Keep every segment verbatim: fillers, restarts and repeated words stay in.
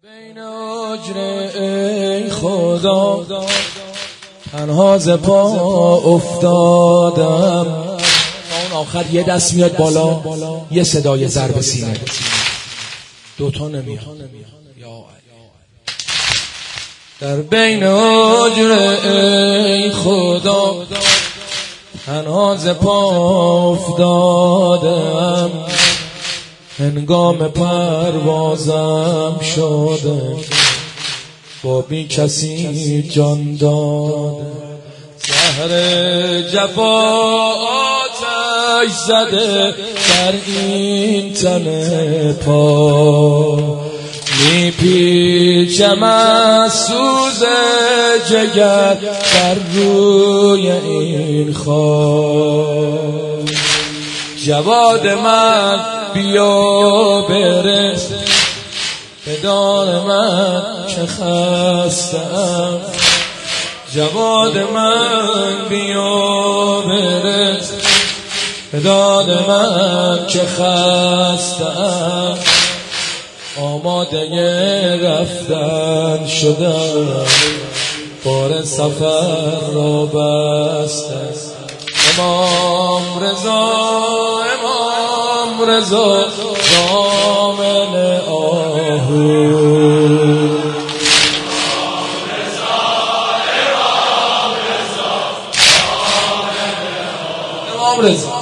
بین حجره ای خدا تنها ز پا افتادم. اون آخر یه دست میاد بالا، یه صدای ضرب سینه، دوتا نمیاد. در بین حجره ای خدا تنها ز پا افتادم، هنگام پروازم شده با بی کسی جان داده. زهر جفا آتش زده در این تن پا، میپیچم از سوز جگر بر روی این خاک. جواد من بیا برس به دار من که خستم، جواد من بیا برس به دار من که خستم. آماده رفتن شدم، بار سفر را بستم. امام رضا امام رضا ضامن آهو، امام رضا امام رضا امام رضا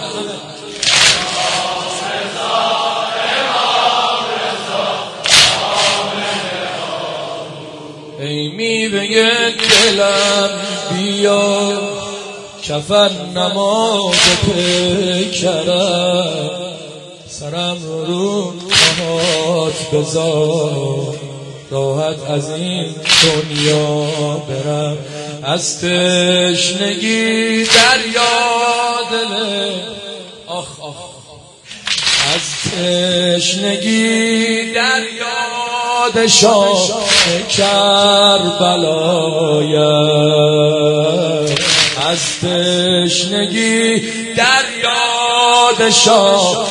ای میوه دلم بیا کفن نماز پیکرم، سرم رو رو پاهات بذار راحت از این دنیا برم. از تشنگی دریا دل آخ آخ، از تشنگی دریا شاه کربلایم، از تشنگی در یاد شاه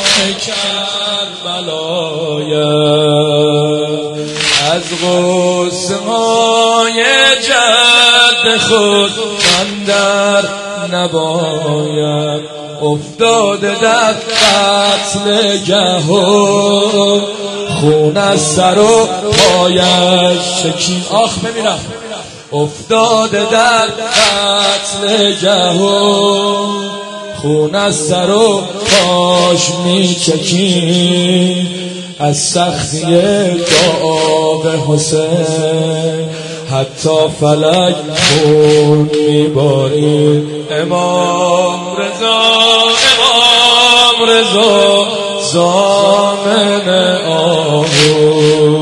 کربلایم. از غصه های جد خود من در نبایم، افتاده در قتل گهو خون از سر و پایش شکین. آخ بمیرم افتاده در قتل جهو خون از سر و پاش میچکین. از سختی دعا به حسین حتی فلک خون میبارید. امام رضا امام رضا ضامن آهو،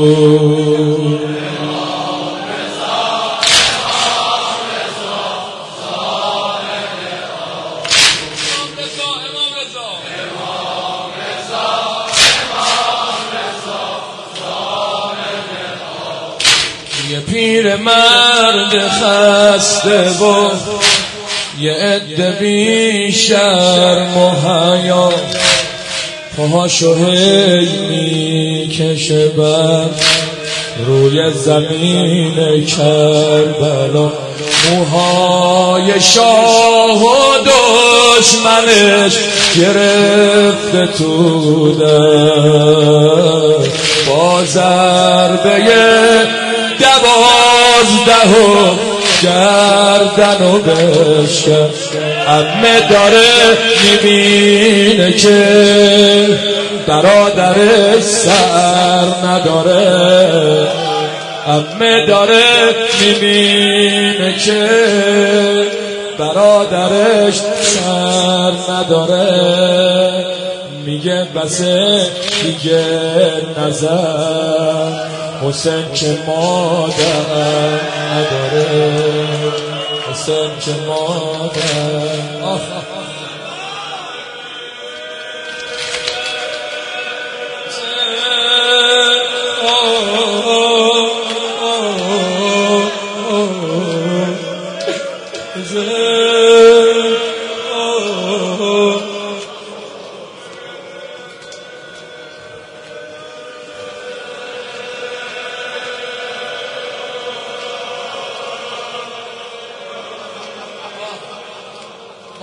یه پیر مرد خسته و یه عده بی شرم و حیا، پاهاشو هی میکشه بر روی زمین کربلا. موهای شاه و دشمنش گرفته تو در، با ضربه دوازده و گردن و بشکن. عمه داره میبینه که برادر سر نداره، عمه داره میبینه که برادرش سر نداره. میگه بسه دیگه نظر حسین که مادر نداره، حسین که مادر. آخ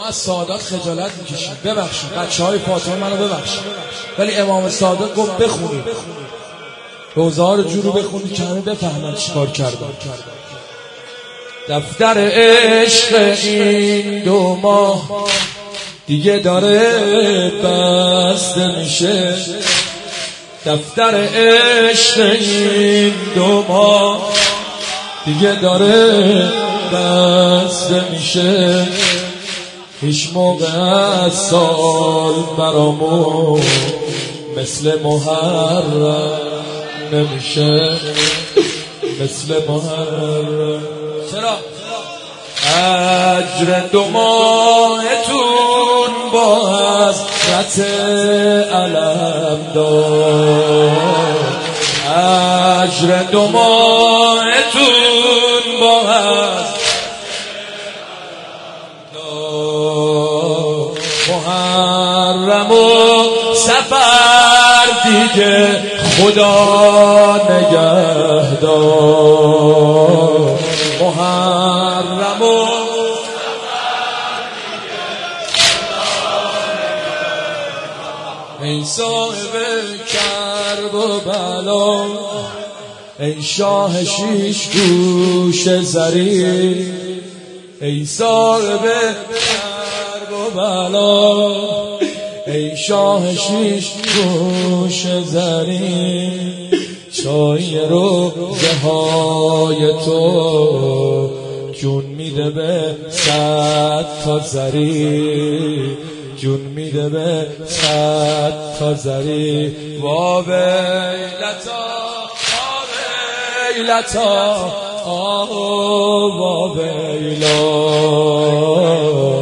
ما از سعادت خجالت میکشیم. ببخشید بچه های فاطمه منو ببخشید، ولی امام صادق گفت بخونید، روزه ها رو جورو بخونید که همه بفهمن چیکار کردن. دفتر عشق این دو ماه دیگه داره بسته میشه، دفتر عشق این دو ماه دیگه داره بسته میشه، هیچ موقع از سال برامون مثل محرم نمیشه، مثل محرم. چرا؟ اجر دو ماهتون با حضرت علم دار، اجر دو ماهتون با حضرت دار، محرم و سفر دیگه خدا نگهدار، محرم و ای صاحب کرب و بلا، ای شاه شیش گوش زری، ای صاحب کرب و بلا، ای شاه شیش گوش زری، چای روزه های تو جون میده به صد تا زری، جون میده به صد تا زری. وا ویلتا وا ویلتا آه وا ویلا.